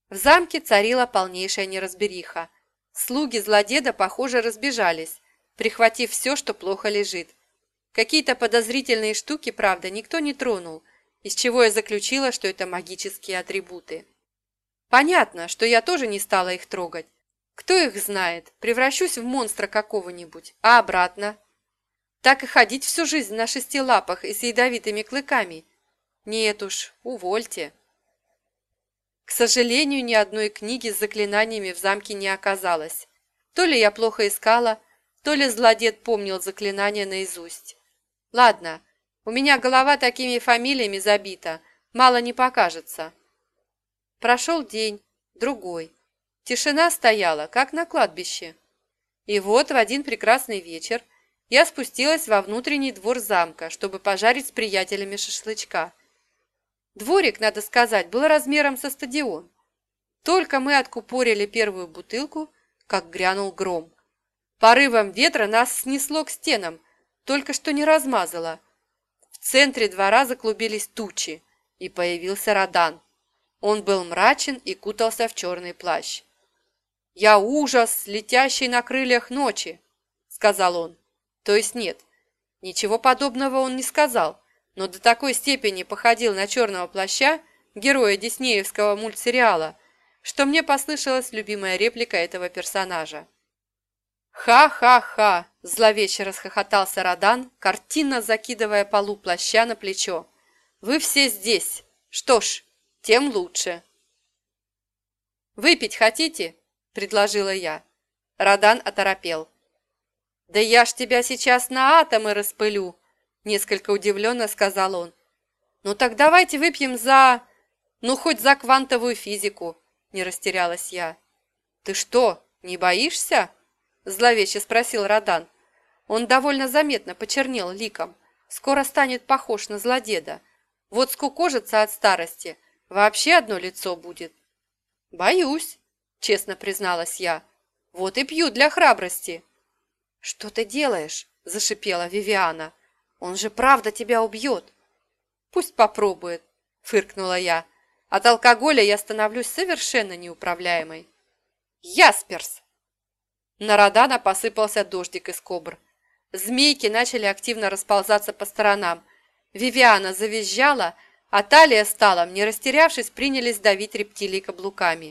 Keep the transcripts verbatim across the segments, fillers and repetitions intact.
В замке царила полнейшая неразбериха. Слуги злодеда, похоже, разбежались, прихватив все, что плохо лежит. Какие-то подозрительные штуки, правда, никто не тронул, из чего я заключила, что это магические атрибуты. Понятно, что я тоже не стала их трогать. Кто их знает, превращусь в монстра какого-нибудь, а обратно? Так и ходить всю жизнь на шести лапах и с ядовитыми клыками? Нет уж, увольте. К сожалению, ни одной книги с заклинаниями в замке не оказалось. То ли я плохо искала, то ли злодед помнил заклинания наизусть. Ладно, у меня голова такими фамилиями забита, мало не покажется. Прошел день, другой. Тишина стояла, как на кладбище. И вот в один прекрасный вечер я спустилась во внутренний двор замка, чтобы пожарить с приятелями шашлычка. Дворик, надо сказать, был размером со стадион. Только мы откупорили первую бутылку, как грянул гром. Порывом ветра нас снесло к стенам, только что не размазало. В центре двора заклубились тучи, и появился Радан. Он был мрачен и кутался в черный плащ. «Я ужас, летящий на крыльях ночи», — сказал он. То есть нет, ничего подобного он не сказал, но до такой степени походил на черного плаща, героя диснеевского мультсериала, что мне послышалась любимая реплика этого персонажа. «Ха-ха-ха!» – зловеще расхохотался Радан, картинно закидывая полу плаща на плечо. «Вы все здесь! Что ж, тем лучше!» «Выпить хотите?» – предложила я. Радан оторопел. «Да я ж тебя сейчас на атомы распылю!» – несколько удивленно сказал он. «Ну так давайте выпьем за... ну хоть за квантовую физику!» – не растерялась я. «Ты что, не боишься?» – зловеще спросил Радан. Он довольно заметно почернел ликом. Скоро станет похож на злодеда. Вот скукожится от старости. Вообще одно лицо будет. «Боюсь», – честно призналась я. «Вот и пью для храбрости». «Что ты делаешь?» – зашипела Вивиана. «Он же правда тебя убьет». «Пусть попробует», – фыркнула я. «От алкоголя я становлюсь совершенно неуправляемой». «Ясперс!» На Радана посыпался дождик из кобр. Змейки начали активно расползаться по сторонам. Вивиана завизжала, а Талия с Талом, не растерявшись, принялись давить рептилий каблуками.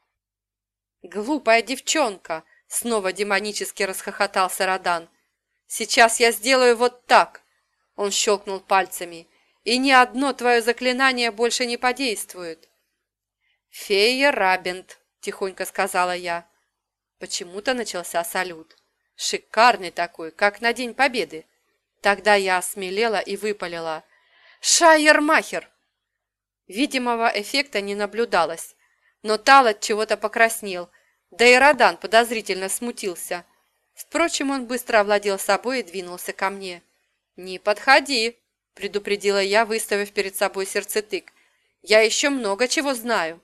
«Глупая девчонка!» — снова демонически расхохотался Радан. «Сейчас я сделаю вот так!» — он щелкнул пальцами. «И ни одно твое заклинание больше не подействует!» «Фея Рабент!» — тихонько сказала я. Почему-то начался салют. Шикарный такой, как на День Победы. Тогда я осмелела и выпалила. «Шайермахер!» Видимого эффекта не наблюдалось, но Тал от чего-то покраснел, да и Радан подозрительно смутился. Впрочем, он быстро овладел собой и двинулся ко мне. «Не подходи!» – предупредила я, выставив перед собой сердцетык. «Я еще много чего знаю!»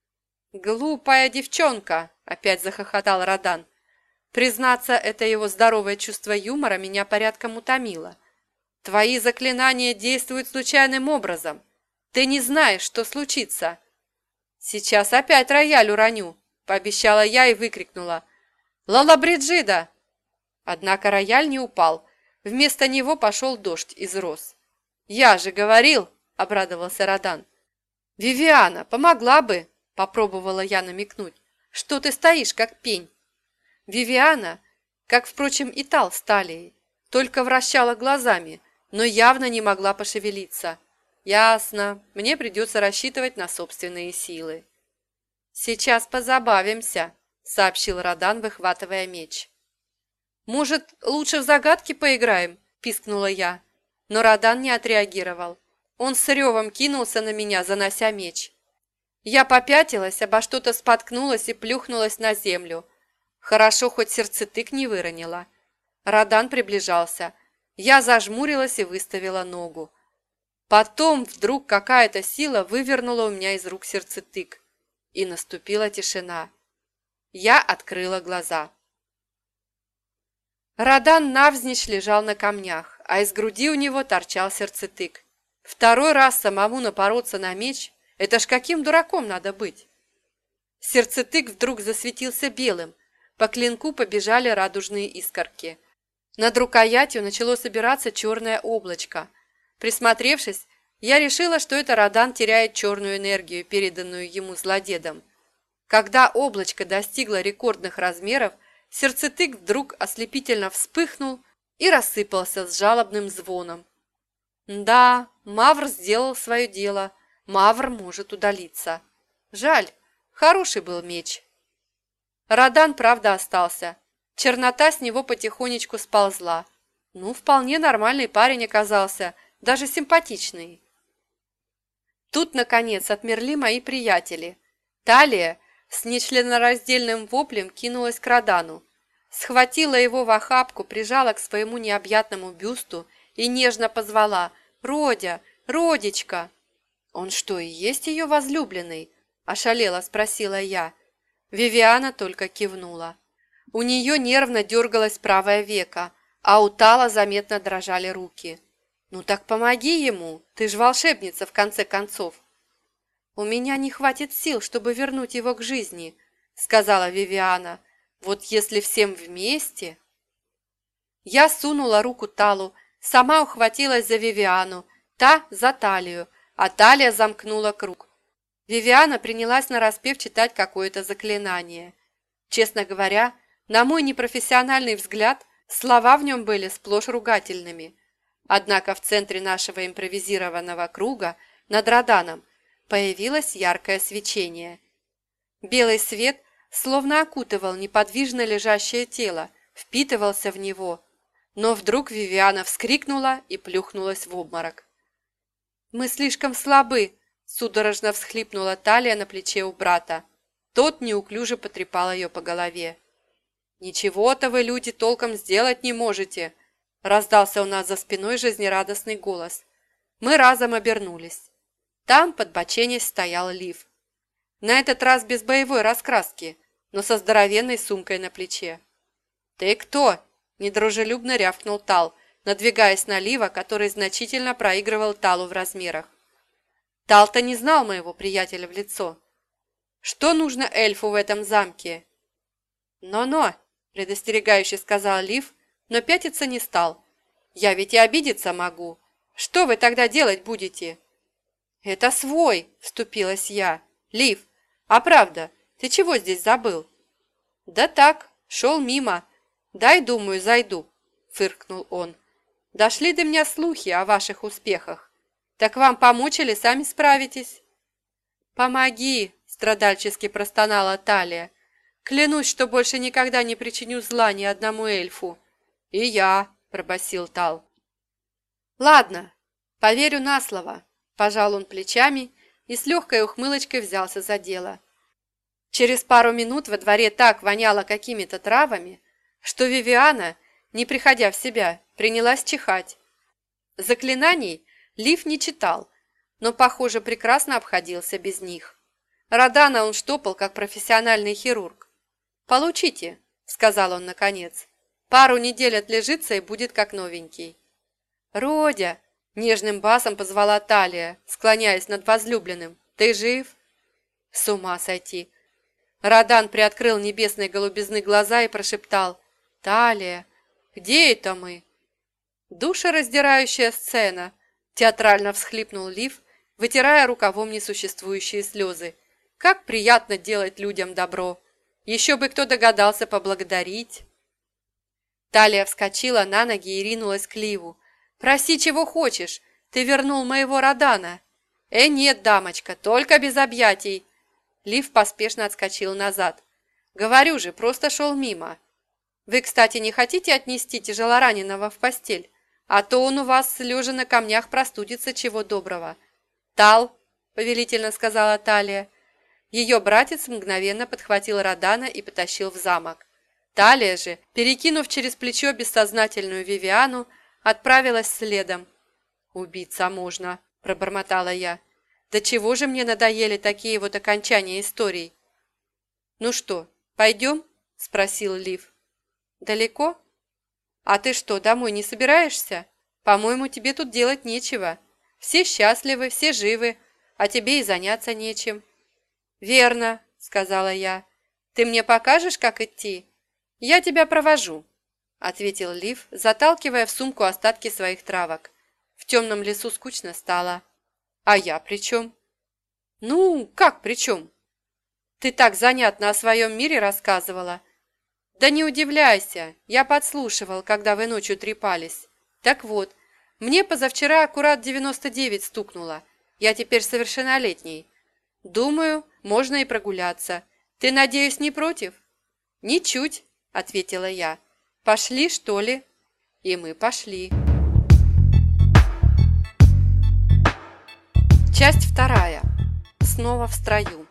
«Глупая девчонка!» – опять захохотал Радан. Признаться, это его здоровое чувство юмора меня порядком утомило. «Твои заклинания действуют случайным образом. Ты не знаешь, что случится». «Сейчас опять рояль уроню», – пообещала я и выкрикнула. «Лала Бриджида!» Однако рояль не упал. Вместо него пошел дождь из роз. «Я же говорил!» – обрадовался Радан. «Вивиана, помогла бы!» – попробовала я намекнуть. «Что ты стоишь, как пень?» Вивиана, как, впрочем, и Тал с Талией, только вращала глазами, но явно не могла пошевелиться. Ясно, мне придется рассчитывать на собственные силы. «Сейчас позабавимся», — сообщил Радан, выхватывая меч. «Может, лучше в загадки поиграем?» — пискнула я. Но Радан не отреагировал. Он с ревом кинулся на меня, занося меч. Я попятилась, обо что-то споткнулась и плюхнулась на землю. Хорошо, хоть сердцетык не выронила. Радан приближался. Я зажмурилась и выставила ногу. Потом вдруг какая-то сила вывернула у меня из рук сердцетык. И наступила тишина. Я открыла глаза. Радан навзничь лежал на камнях, а из груди у него торчал сердцетык. Второй раз самому напороться на меч — это ж каким дураком надо быть? Сердцетык вдруг засветился белым. По клинку побежали радужные искорки. Над рукоятью начало собираться черное облачко. Присмотревшись, я решила, что это Радан теряет черную энергию, переданную ему злодедом. Когда облачко достигло рекордных размеров, сердцетык вдруг ослепительно вспыхнул и рассыпался с жалобным звоном. Да, Мавр сделал свое дело. Мавр может удалиться. Жаль, хороший был меч. Радан, правда, остался. Чернота с него потихонечку сползла. Ну, вполне нормальный парень оказался, даже симпатичный. Тут, наконец, отмерли мои приятели. Талия с нечленораздельным воплем кинулась к Радану, схватила его в охапку, прижала к своему необъятному бюсту и нежно позвала: «Родя! Родичка!» «Он что, и есть ее возлюбленный?» – ошалела спросила я. Вивиана только кивнула. У нее нервно дергалось правое веко, а у Тала заметно дрожали руки. «Ну так помоги ему, ты ж волшебница в конце концов». «У меня не хватит сил, чтобы вернуть его к жизни», – сказала Вивиана. «Вот если всем вместе...» Я сунула руку Талу, сама ухватилась за Вивиану, та за талию, а талия замкнула круг. Вивиана принялась нараспев читать какое-то заклинание. Честно говоря, на мой непрофессиональный взгляд, слова в нем были сплошь ругательными. Однако в центре нашего импровизированного круга над Раданом появилось яркое свечение. Белый свет словно окутывал неподвижно лежащее тело, впитывался в него. Но вдруг Вивиана вскрикнула и плюхнулась в обморок. «Мы слишком слабы!» – судорожно всхлипнула Талия на плече у брата. Тот неуклюже потрепал ее по голове. «Ничего-то вы, люди, толком сделать не можете!» – раздался у нас за спиной жизнерадостный голос. Мы разом обернулись. Там, подбоченясь, стоял Лив. На этот раз без боевой раскраски, но со здоровенной сумкой на плече. «Ты кто?» – недружелюбно рявкнул Тал, надвигаясь на Лива, который значительно проигрывал Талу в размерах. Тал-то не знал моего приятеля в лицо. «Что нужно эльфу в этом замке?» «Но-но», – предостерегающе сказал Лив, но пятиться не стал. «Я ведь и обидеться могу. Что вы тогда делать будете?» «Это свой», – вступилась я. «Лив, а правда, ты чего здесь забыл?» «Да так, шел мимо. Дай, думаю, зайду», – фыркнул он. «Дошли до меня слухи о ваших успехах. Так вам помочь или сами справитесь?» «Помоги», – страдальчески простонала Талия. «Клянусь, что больше никогда не причиню зла ни одному эльфу». «И я», – пробасил Тал. «Ладно, поверю на слово», – пожал он плечами и с легкой ухмылочкой взялся за дело. Через пару минут во дворе так воняло какими-то травами, что Вивиана, не приходя в себя, принялась чихать. Заклинаний Лив не читал, но, похоже, прекрасно обходился без них. Радана он штопал, как профессиональный хирург. «Получите», – сказал он наконец. «Пару недель отлежится и будет как новенький». «Родя!» – нежным басом позвала Талия, склоняясь над возлюбленным. «Ты жив?» «С ума сойти!» Радан приоткрыл небесной голубизны глаза и прошептал: «Талия, где это мы?» «Душераздирающая сцена!» – театрально всхлипнул Лив, вытирая рукавом несуществующие слезы. «Как приятно делать людям добро! Еще бы кто догадался поблагодарить!» Талия вскочила на ноги и ринулась к Ливу. «Проси, чего хочешь! Ты вернул моего Радана!» «Э, нет, дамочка, только без объятий!» Лив поспешно отскочил назад. «Говорю же, просто шел мимо!» «Вы, кстати, не хотите отнести тяжелораненого в постель? А то он у вас, лежа на камнях, простудится чего доброго». «Тал!» – повелительно сказала Талия. Ее братец мгновенно подхватил Радана и потащил в замок. Талия же, перекинув через плечо бессознательную Вивиану, отправилась следом. «Убиться можно», – пробормотала я. «Да чего же мне надоели такие вот окончания историй?» «Ну что, пойдем?» – спросил Лив. «Далеко? А ты что, домой не собираешься? По-моему, тебе тут делать нечего. Все счастливы, все живы, а тебе и заняться нечем». «Верно», – сказала я. «Ты мне покажешь, как идти?» «Я тебя провожу», – ответил Лив, заталкивая в сумку остатки своих травок. В темном лесу скучно стало. «А я при чем?» «Ну, как при чем? Ты так занятно о своем мире рассказывала». «Да не удивляйся, я подслушивал, когда вы ночью трепались. Так вот, мне позавчера аккурат девяносто девять стукнуло. Я теперь совершеннолетний. Думаю, можно и прогуляться. Ты, надеюсь, не против?» «Ничуть», – ответила я. «Пошли, что ли?» И мы пошли. Часть вторая. Снова в строю.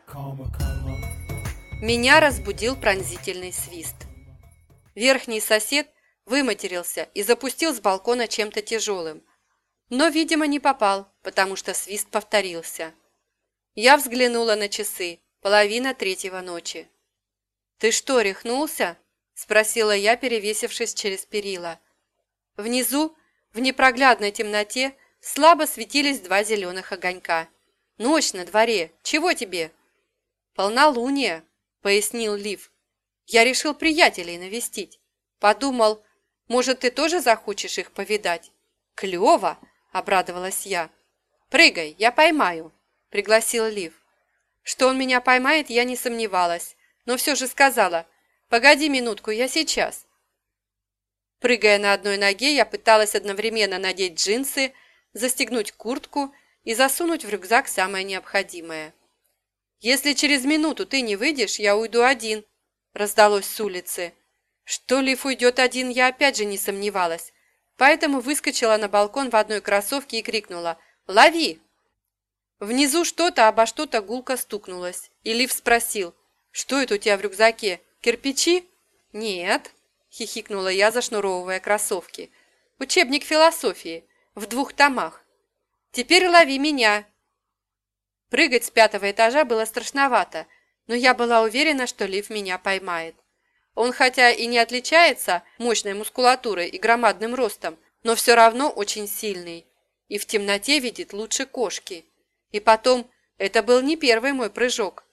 Меня разбудил пронзительный свист. Верхний сосед выматерился и запустил с балкона чем-то тяжелым. Но, видимо, не попал, потому что свист повторился. Я взглянула на часы. Половина третьего ночи. «Ты что, рехнулся?» – спросила я, перевесившись через перила. Внизу, в непроглядной темноте, слабо светились два зеленых огонька. «Ночь на дворе. Чего тебе?» «Полнолуние», – пояснил Лив. «Я решил приятелей навестить. Подумал, может, ты тоже захочешь их повидать?» «Клево!» – обрадовалась я. «Прыгай, я поймаю», – пригласил Лив. Что он меня поймает, я не сомневалась, но все же сказала: «Погоди минутку, я сейчас». Прыгая на одной ноге, я пыталась одновременно надеть джинсы, застегнуть куртку и засунуть в рюкзак самое необходимое. «Если через минуту ты не выйдешь, я уйду один», – раздалось с улицы. Что Лив уйдет один, я опять же не сомневалась, поэтому выскочила на балкон в одной кроссовке и крикнула: «Лови!». Внизу что-то обо что-то гулко стукнулось, и Лив спросил: «Что это у тебя в рюкзаке? Кирпичи?» «Нет», – хихикнула я, зашнуровывая кроссовки. «Учебник философии, в двух томах. Теперь лови меня». Прыгать с пятого этажа было страшновато, но я была уверена, что Лив меня поймает. Он хотя и не отличается мощной мускулатурой и громадным ростом, но все равно очень сильный, и в темноте видит лучше кошки. И потом, это был не первый мой прыжок.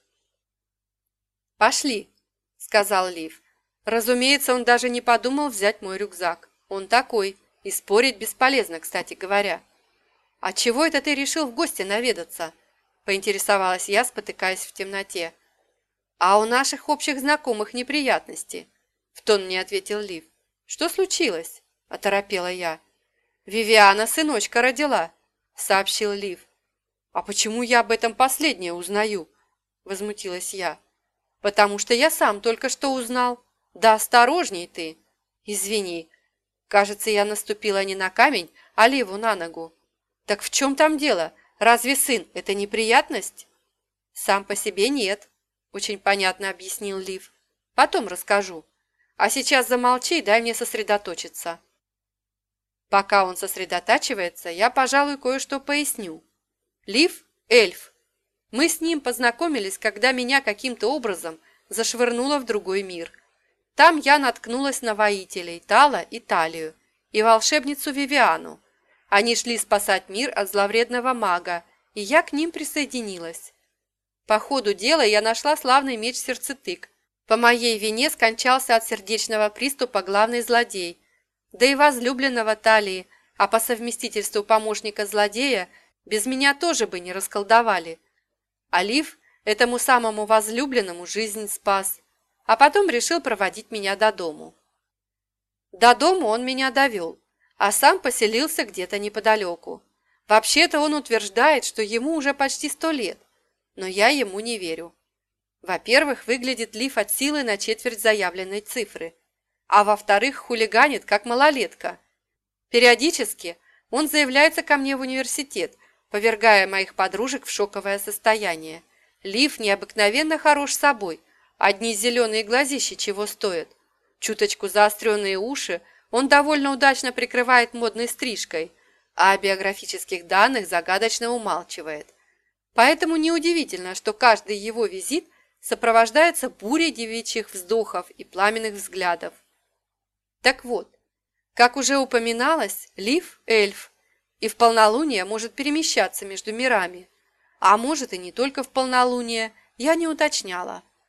«Пошли», – сказал Лив. Разумеется, он даже не подумал взять мой рюкзак. Он такой, и спорить бесполезно, кстати говоря. «А чего это ты решил в гости наведаться?» – поинтересовалась я, спотыкаясь в темноте. «А у наших общих знакомых неприятности», – в тон мне ответил Лив. «Что случилось?» – оторопела я. «Вивиана сыночка родила», – сообщил Лив. «А почему я об этом последнее узнаю?» – возмутилась я. «Потому что я сам только что узнал. Да осторожней ты!» «Извини, кажется, я наступила не на камень, а Ливу на ногу». «Так в чем там дело? Разве сын – это неприятность?» «Сам по себе нет», – очень понятно объяснил Лив. «Потом расскажу. А сейчас замолчи и дай мне сосредоточиться». Пока он сосредотачивается, я, пожалуй, кое-что поясню. Лив – эльф. Мы с ним познакомились, когда меня каким-то образом зашвырнуло в другой мир. Там я наткнулась на воителей Тала и Талию и волшебницу Вивиану. Они шли спасать мир от зловредного мага, и я к ним присоединилась. По ходу дела я нашла славный меч Сердцетык. По моей вине скончался от сердечного приступа главный злодей, да и возлюбленного Талии, а по совместительству помощника злодея без меня тоже бы не расколдовали. А Лив этому самому возлюбленному жизнь спас, а потом решил проводить меня до дому. До дому он меня довел, а сам поселился где-то неподалеку. Вообще-то он утверждает, что ему уже почти сто лет, но я ему не верю. Во-первых, выглядит Лив от силы на четверть заявленной цифры, а во-вторых, хулиганит, как малолетка. Периодически он заявляется ко мне в университет, повергая моих подружек в шоковое состояние. Лив необыкновенно хорош собой, одни зеленые глазищи чего стоят. Чуточку заостренные уши он довольно удачно прикрывает модной стрижкой, а о биографических данных загадочно умалчивает. Поэтому неудивительно, что каждый его визит сопровождается бурей девичьих вздохов и пламенных взглядов. Так вот, как уже упоминалось, Лив – эльф, и в полнолуние может перемещаться между мирами. А может и не только в полнолуние, я не уточняла.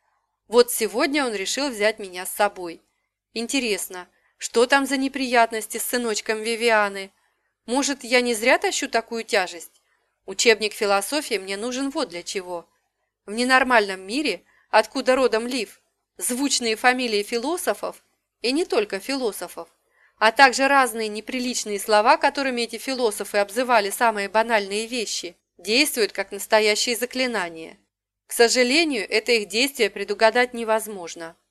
Вот сегодня он решил взять меня с собой. Интересно, что там за неприятности с сыночком Вивианы? Может, я не зря тащу такую тяжесть? Учебник философии мне нужен вот для чего. В ненормальном мире, откуда родом Лив, звучные фамилии философов, и не только философов, а также разные неприличные слова, которыми эти философы обзывали самые банальные вещи, действуют как настоящие заклинания. К сожалению, это их действие предугадать невозможно.